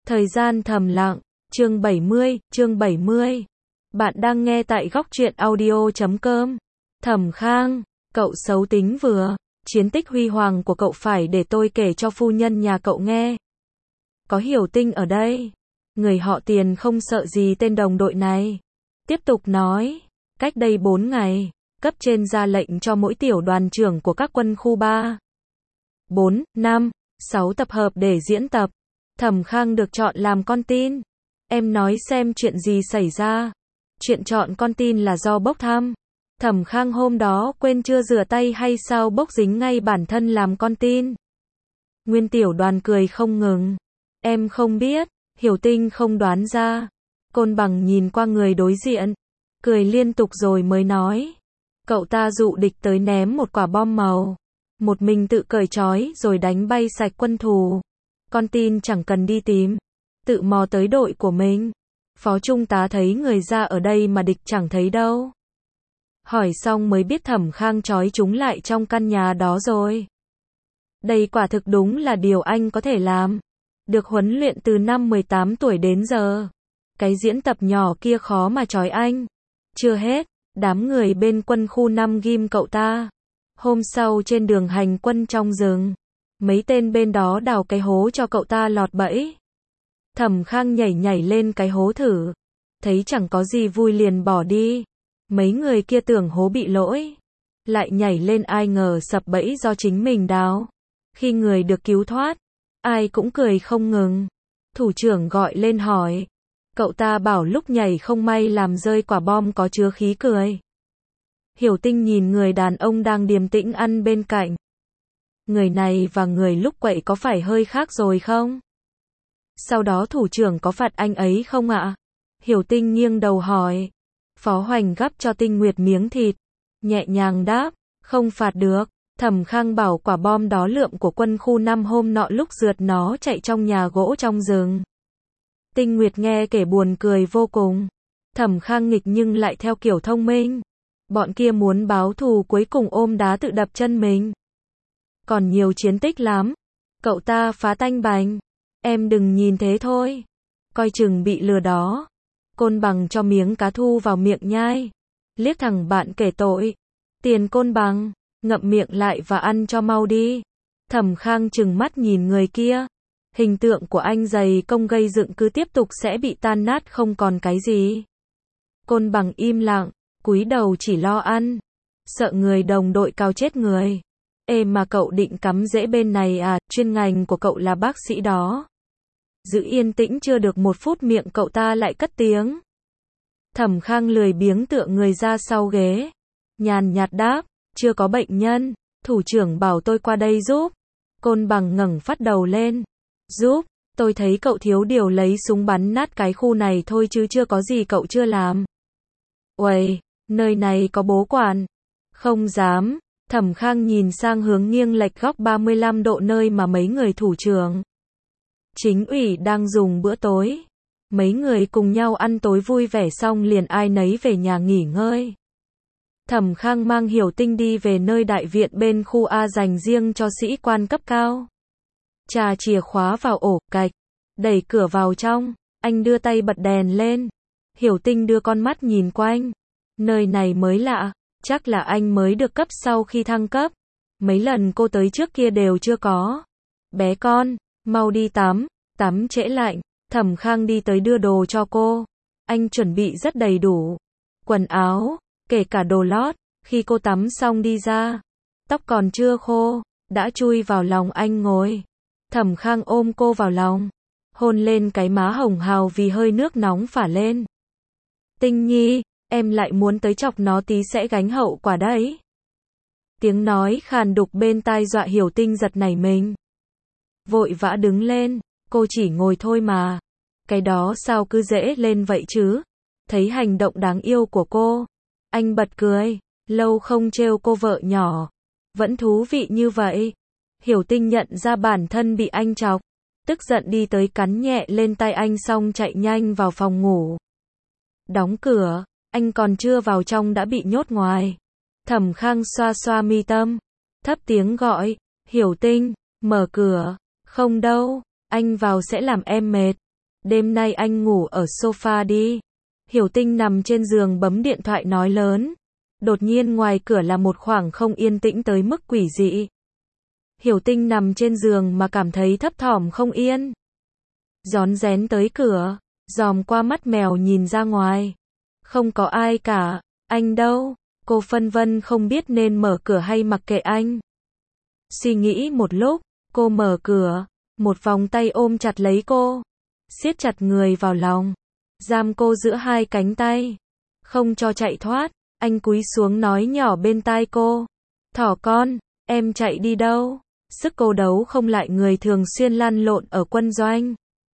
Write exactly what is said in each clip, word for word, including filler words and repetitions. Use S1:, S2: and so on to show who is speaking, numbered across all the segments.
S1: Thời gian thầm lặng, chương bảy mươi, chương bảy mươi. Bạn đang nghe tại góc truyện audio chấm com. Thẩm Khang, cậu xấu tính vừa, chiến tích huy hoàng của cậu phải để tôi kể cho phu nhân nhà cậu nghe. Có Hiểu Tinh ở đây, người họ Tiền không sợ gì tên đồng đội này. Tiếp tục nói, cách đây bốn ngày, cấp trên ra lệnh cho mỗi tiểu đoàn trưởng của các quân khu ba, bốn, năm, sáu tập hợp để diễn tập. Thẩm Khang được chọn làm con tin. Em nói xem chuyện gì xảy ra. Chuyện chọn con tin là do bốc thăm. Thẩm Khang hôm đó quên chưa rửa tay hay sao bốc dính ngay bản thân làm con tin. Nguyên tiểu đoàn cười không ngừng. Em không biết, Hiểu Tinh không đoán ra. Côn Bằng nhìn qua người đối diện, cười liên tục rồi mới nói. Cậu ta dụ địch tới ném một quả bom màu. Một mình tự cởi trói rồi đánh bay sạch quân thù. Con tin chẳng cần đi tìm, tự mò tới đội của mình. Phó trung tá thấy người ra ở đây mà địch chẳng thấy đâu. Hỏi xong mới biết Thẩm Khang trói chúng lại trong căn nhà đó rồi. Đây quả thực đúng là điều anh có thể làm. Được huấn luyện từ năm mười tám tuổi đến giờ. Cái diễn tập nhỏ kia khó mà trói anh. Chưa hết, đám người bên quân khu năm ghim cậu ta. Hôm sau trên đường hành quân trong rừng, mấy tên bên đó đào cái hố cho cậu ta lọt bẫy. Thẩm Khang nhảy nhảy lên cái hố thử, thấy chẳng có gì vui liền bỏ đi. Mấy người kia tưởng hố bị lỗi, lại nhảy lên, ai ngờ sập bẫy do chính mình đào. Khi người được cứu thoát, ai cũng cười không ngừng. Thủ trưởng gọi lên hỏi, cậu ta bảo lúc nhảy không may làm rơi quả bom có chứa khí cười. Hiểu Tinh nhìn người đàn ông đang điềm tĩnh ăn bên cạnh. Người này và người lúc quậy có phải hơi khác rồi không? Sau đó thủ trưởng có phạt anh ấy không ạ? Hiểu Tinh nghiêng đầu hỏi. Phó Hoành gắp cho Tinh Nguyệt miếng thịt, nhẹ nhàng đáp, không phạt được. Thẩm Khang bảo quả bom đó lượm của quân khu năm hôm nọ lúc rượt nó chạy trong nhà gỗ trong rừng. Tinh Nguyệt nghe kể buồn cười vô cùng. Thẩm Khang nghịch nhưng lại theo kiểu thông minh. Bọn kia muốn báo thù cuối cùng ôm đá tự đập chân mình. Còn nhiều chiến tích lắm. Cậu ta phá tanh bành. Em đừng nhìn thế thôi. Coi chừng bị lừa đó. Côn Bằng cho miếng cá thu vào miệng nhai. Liếc thằng bạn kể tội. Tiền Côn Bằng, ngậm miệng lại và ăn cho mau đi. Thẩm Khang trừng mắt nhìn người kia. Hình tượng của anh dày công gây dựng cứ tiếp tục sẽ bị tan nát không còn cái gì. Côn Bằng im lặng, cúi đầu chỉ lo ăn. Sợ người đồng đội cao chết người. Ê mà cậu định cắm rễ bên này à, chuyên ngành của cậu là bác sĩ đó. Giữ yên tĩnh chưa được một phút miệng cậu ta lại cất tiếng. Thẩm Khang lười biếng tựa người ra sau ghế. Nhàn nhạt đáp, chưa có bệnh nhân, thủ trưởng bảo tôi qua đây giúp. Côn Bằng ngẩng phát đầu lên. Giúp, tôi thấy cậu thiếu điều lấy súng bắn nát cái khu này thôi chứ chưa có gì cậu chưa làm. Uầy, nơi này có bố quản. Không dám. Thẩm Khang nhìn sang hướng nghiêng lệch góc ba mươi lăm độ nơi mà mấy người thủ trưởng chính ủy đang dùng bữa tối. Mấy người cùng nhau ăn tối vui vẻ xong liền ai nấy về nhà nghỉ ngơi. Thẩm Khang mang Hiểu Tinh đi về nơi đại viện bên khu A dành riêng cho sĩ quan cấp cao. Trà chìa khóa vào ổ, cạch, đẩy cửa vào trong, anh đưa tay bật đèn lên. Hiểu Tinh đưa con mắt nhìn quanh. Nơi này mới lạ, chắc là anh mới được cấp sau khi thăng cấp. Mấy lần cô tới trước kia đều chưa có. Bé con, mau đi tắm, tắm trễ lạnh. Thẩm Khang đi tới đưa đồ cho cô. Anh chuẩn bị rất đầy đủ. Quần áo, kể cả đồ lót. Khi cô tắm xong đi ra, tóc còn chưa khô, đã chui vào lòng anh ngồi. Thẩm Khang ôm cô vào lòng, hôn lên cái má hồng hào vì hơi nước nóng phả lên. Tinh Nhi, em lại muốn tới chọc nó tí sẽ gánh hậu quả đấy. Tiếng nói khàn đục bên tai dọa Hiểu Tinh giật nảy mình. Vội vã đứng lên, cô chỉ ngồi thôi mà. Cái đó sao cứ dễ lên vậy chứ? Thấy hành động đáng yêu của cô, anh bật cười, lâu không trêu cô vợ nhỏ. Vẫn thú vị như vậy. Hiểu Tinh nhận ra bản thân bị anh chọc, tức giận đi tới cắn nhẹ lên tay anh xong chạy nhanh vào phòng ngủ. Đóng cửa, anh còn chưa vào trong đã bị nhốt ngoài. Thẩm Khang xoa xoa mi tâm, thấp tiếng gọi, Hiểu Tinh, mở cửa. Không đâu, anh vào sẽ làm em mệt. Đêm nay anh ngủ ở sofa đi. Hiểu Tinh nằm trên giường bấm điện thoại nói lớn. Đột nhiên ngoài cửa là một khoảng không yên tĩnh tới mức quỷ dị. Hiểu Tinh nằm trên giường mà cảm thấy thấp thỏm không yên. Rón rén tới cửa, dòm qua mắt mèo nhìn ra ngoài. Không có ai cả, anh đâu? Cô phân vân không biết nên mở cửa hay mặc kệ anh. Suy nghĩ một lúc, cô mở cửa, một vòng tay ôm chặt lấy cô, siết chặt người vào lòng, giam cô giữa hai cánh tay, không cho chạy thoát. Anh cúi xuống nói nhỏ bên tai cô, thỏ con, em chạy đi đâu? Sức cô đấu không lại người thường xuyên lăn lộn ở quân doanh.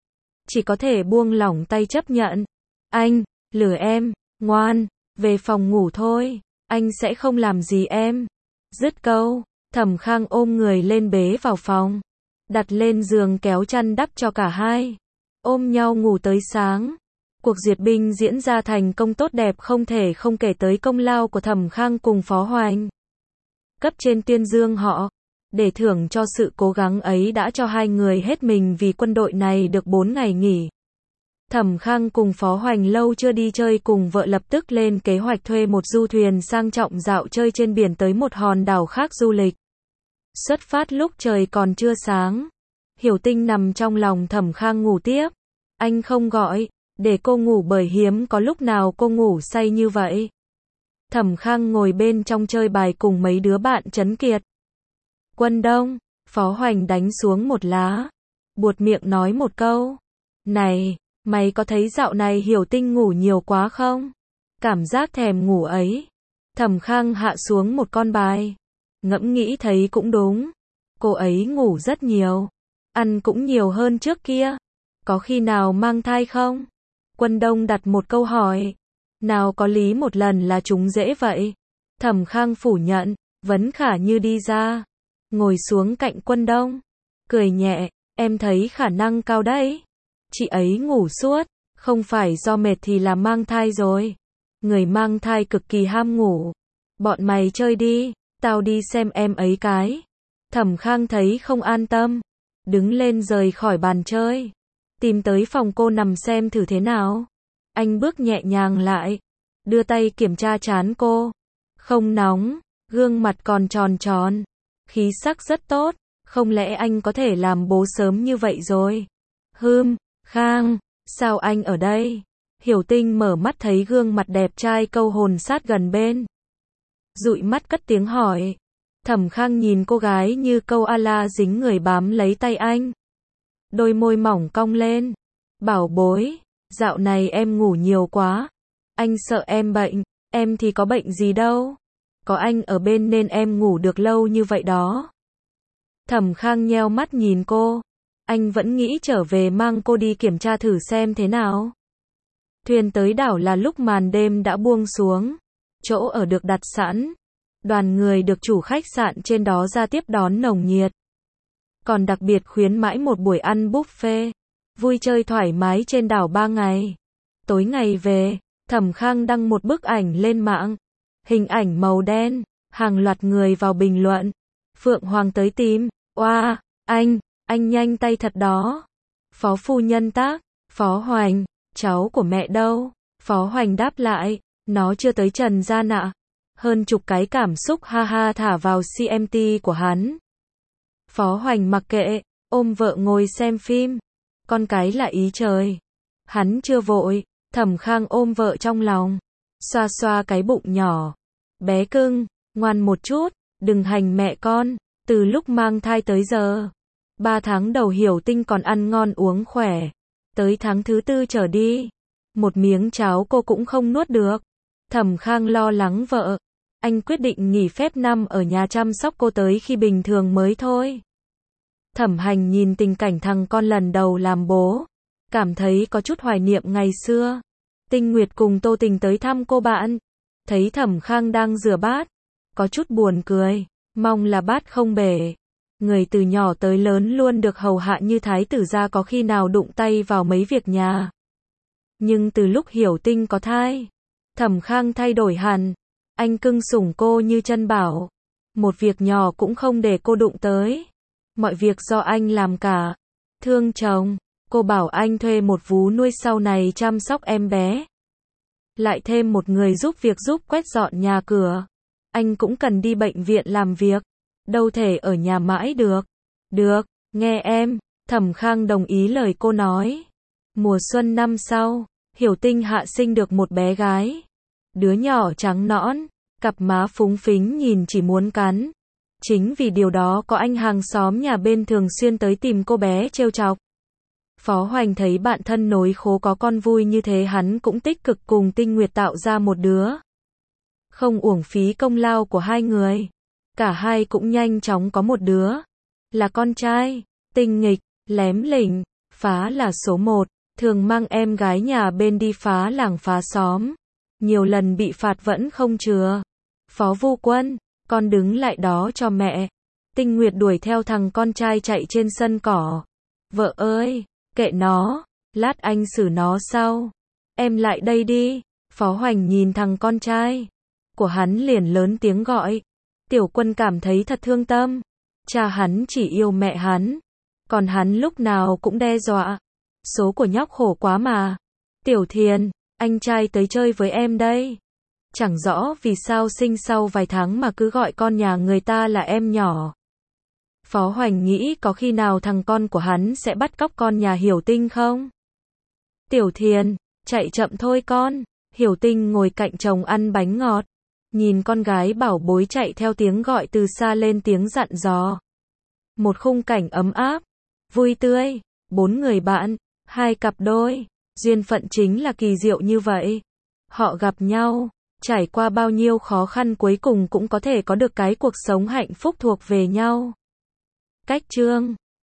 S1: Chỉ có thể buông lỏng tay chấp nhận. Anh, lừa em, ngoan, về phòng ngủ thôi, anh sẽ không làm gì em. Dứt câu, Thẩm Khang ôm người lên bế vào phòng, đặt lên giường kéo chăn đắp cho cả hai, ôm nhau ngủ tới sáng. Cuộc duyệt binh diễn ra thành công tốt đẹp không thể không kể tới công lao của Thẩm Khang cùng Phó Hoành. Cấp trên tuyên dương họ, để thưởng cho sự cố gắng ấy đã cho hai người hết mình vì quân đội này được bốn ngày nghỉ. Thẩm Khang cùng Phó Hoành lâu chưa đi chơi cùng vợ lập tức lên kế hoạch thuê một du thuyền sang trọng dạo chơi trên biển tới một hòn đảo khác du lịch. Xuất phát lúc trời còn chưa sáng. Hiểu Tinh nằm trong lòng Thẩm Khang ngủ tiếp. Anh không gọi, để cô ngủ bởi hiếm có lúc nào cô ngủ say như vậy. Thẩm Khang ngồi bên trong chơi bài cùng mấy đứa bạn Trấn Kiệt. Quân Đông, Phó Hoành đánh xuống một lá, buột miệng nói một câu. Này, mày có thấy dạo này Hiểu Tinh ngủ nhiều quá không? Cảm giác thèm ngủ ấy. Thẩm Khang hạ xuống một con bài. Ngẫm nghĩ thấy cũng đúng. Cô ấy ngủ rất nhiều. Ăn cũng nhiều hơn trước kia. Có khi nào mang thai không? Quân Đông đặt một câu hỏi. Nào có lý một lần là chúng dễ vậy. Thẩm Khang phủ nhận, Vấn Khả Như đi ra, ngồi xuống cạnh Quân Đông, cười nhẹ, em thấy khả năng cao đấy. Chị ấy ngủ suốt, không phải do mệt thì là mang thai rồi. Người mang thai cực kỳ ham ngủ. Bọn mày chơi đi, tao đi xem em ấy cái. Thẩm Khang thấy không an tâm, đứng lên rời khỏi bàn chơi, tìm tới phòng cô nằm xem thử thế nào. Anh bước nhẹ nhàng lại, đưa tay kiểm tra trán cô. Không nóng, gương mặt còn tròn tròn, khí sắc rất tốt, không lẽ anh có thể làm bố sớm như vậy rồi? Hừm, Khang, sao anh ở đây? Hiểu Tinh mở mắt thấy gương mặt đẹp trai câu hồn sát gần bên. Dụi mắt cất tiếng hỏi. Thẩm Khang nhìn cô gái như câu a la dính người bám lấy tay anh. Đôi môi mỏng cong lên. Bảo bối, dạo này em ngủ nhiều quá. Anh sợ em bệnh, em thì có bệnh gì đâu. Có anh ở bên nên em ngủ được lâu như vậy đó. Thẩm Khang nheo mắt nhìn cô. Anh vẫn nghĩ trở về mang cô đi kiểm tra thử xem thế nào. Thuyền tới đảo là lúc màn đêm đã buông xuống. Chỗ ở được đặt sẵn. Đoàn người được chủ khách sạn trên đó ra tiếp đón nồng nhiệt. Còn đặc biệt khuyến mãi một buổi ăn buffet. Vui chơi thoải mái trên đảo ba ngày. Tối ngày về, Thẩm Khang đăng một bức ảnh lên mạng. Hình ảnh màu đen, hàng loạt người vào bình luận. Phượng Hoàng tới tìm, oa, wow, anh, anh nhanh tay thật đó. Phó phu nhân tác, Phó Hoành, cháu của mẹ đâu? Phó Hoành đáp lại, nó chưa tới trần gian ạ. Hơn chục cái cảm xúc ha ha thả vào xê em tê của hắn. Phó Hoành mặc kệ, ôm vợ ngồi xem phim. Con cái là ý trời. Hắn chưa vội, Thẩm Khang ôm vợ trong lòng, xoa xoa cái bụng nhỏ. Bé cưng, ngoan một chút, đừng hành mẹ con. Từ lúc mang thai tới giờ, ba tháng đầu Hiểu Tinh còn ăn ngon uống khỏe. Tới tháng thứ tư trở đi, một miếng cháo cô cũng không nuốt được. Thẩm Khang lo lắng vợ. Anh quyết định nghỉ phép năm ở nhà chăm sóc cô tới khi bình thường mới thôi. Thẩm Hành nhìn tình cảnh thằng con lần đầu làm bố, cảm thấy có chút hoài niệm ngày xưa. Tinh Nguyệt cùng Tô Tình tới thăm cô bạn, thấy Thẩm Khang đang rửa bát, có chút buồn cười, mong là bát không bể. Người từ nhỏ tới lớn luôn được hầu hạ như thái tử gia có khi nào đụng tay vào mấy việc nhà. Nhưng từ lúc Hiểu Tinh có thai, Thẩm Khang thay đổi hẳn. Anh cưng sủng cô như chân bảo. Một việc nhỏ cũng không để cô đụng tới. Mọi việc do anh làm cả. Thương chồng, Cô bảo anh thuê một vú nuôi sau này chăm sóc em bé. Lại thêm một người giúp việc giúp quét dọn nhà cửa. Anh cũng cần đi bệnh viện làm việc. Đâu thể ở nhà mãi được. Được, nghe em. Thẩm Khang đồng ý lời cô nói. Mùa xuân năm sau, Hiểu Tinh hạ sinh được một bé gái. Đứa nhỏ trắng nõn, cặp má phúng phính nhìn chỉ muốn cắn. Chính vì điều đó có anh hàng xóm nhà bên thường xuyên tới tìm cô bé trêu chọc. Phó Hoành thấy bạn thân nối khố có con vui như thế, hắn cũng tích cực cùng Tinh Nguyệt tạo ra một đứa. Không uổng phí công lao của hai người. Cả hai cũng nhanh chóng có một đứa. Là con trai, tinh nghịch, lém lỉnh, phá là số một, thường mang em gái nhà bên đi phá làng phá xóm. Nhiều lần bị phạt vẫn không chừa. Phó Vu Quân, con đứng lại đó cho mẹ. Tinh Nguyệt đuổi theo thằng con trai chạy trên sân cỏ. Vợ ơi, kệ nó, lát anh xử nó sau. Em lại đây đi. Phó Hoành nhìn thằng con trai của hắn liền lớn tiếng gọi. Tiểu Quân cảm thấy thật thương tâm. Cha hắn chỉ yêu mẹ hắn, còn hắn lúc nào cũng đe dọa. Số của nhóc khổ quá mà. Tiểu Thiền, anh trai tới chơi với em đây. Chẳng rõ vì sao sinh sau vài tháng mà cứ gọi con nhà người ta là em nhỏ. Phó Hoành nghĩ có khi nào thằng con của hắn sẽ bắt cóc con nhà Hiểu Tinh không? Tiểu Thiền, chạy chậm thôi con. Hiểu Tinh ngồi cạnh chồng ăn bánh ngọt. Nhìn con gái bảo bối chạy theo tiếng gọi từ xa lên tiếng dặn dò. Một khung cảnh ấm áp, vui tươi, bốn người bạn, hai cặp đôi. Duyên phận chính là kỳ diệu như vậy. Họ gặp nhau, trải qua bao nhiêu khó khăn cuối cùng cũng có thể có được cái cuộc sống hạnh phúc thuộc về nhau. Cách chương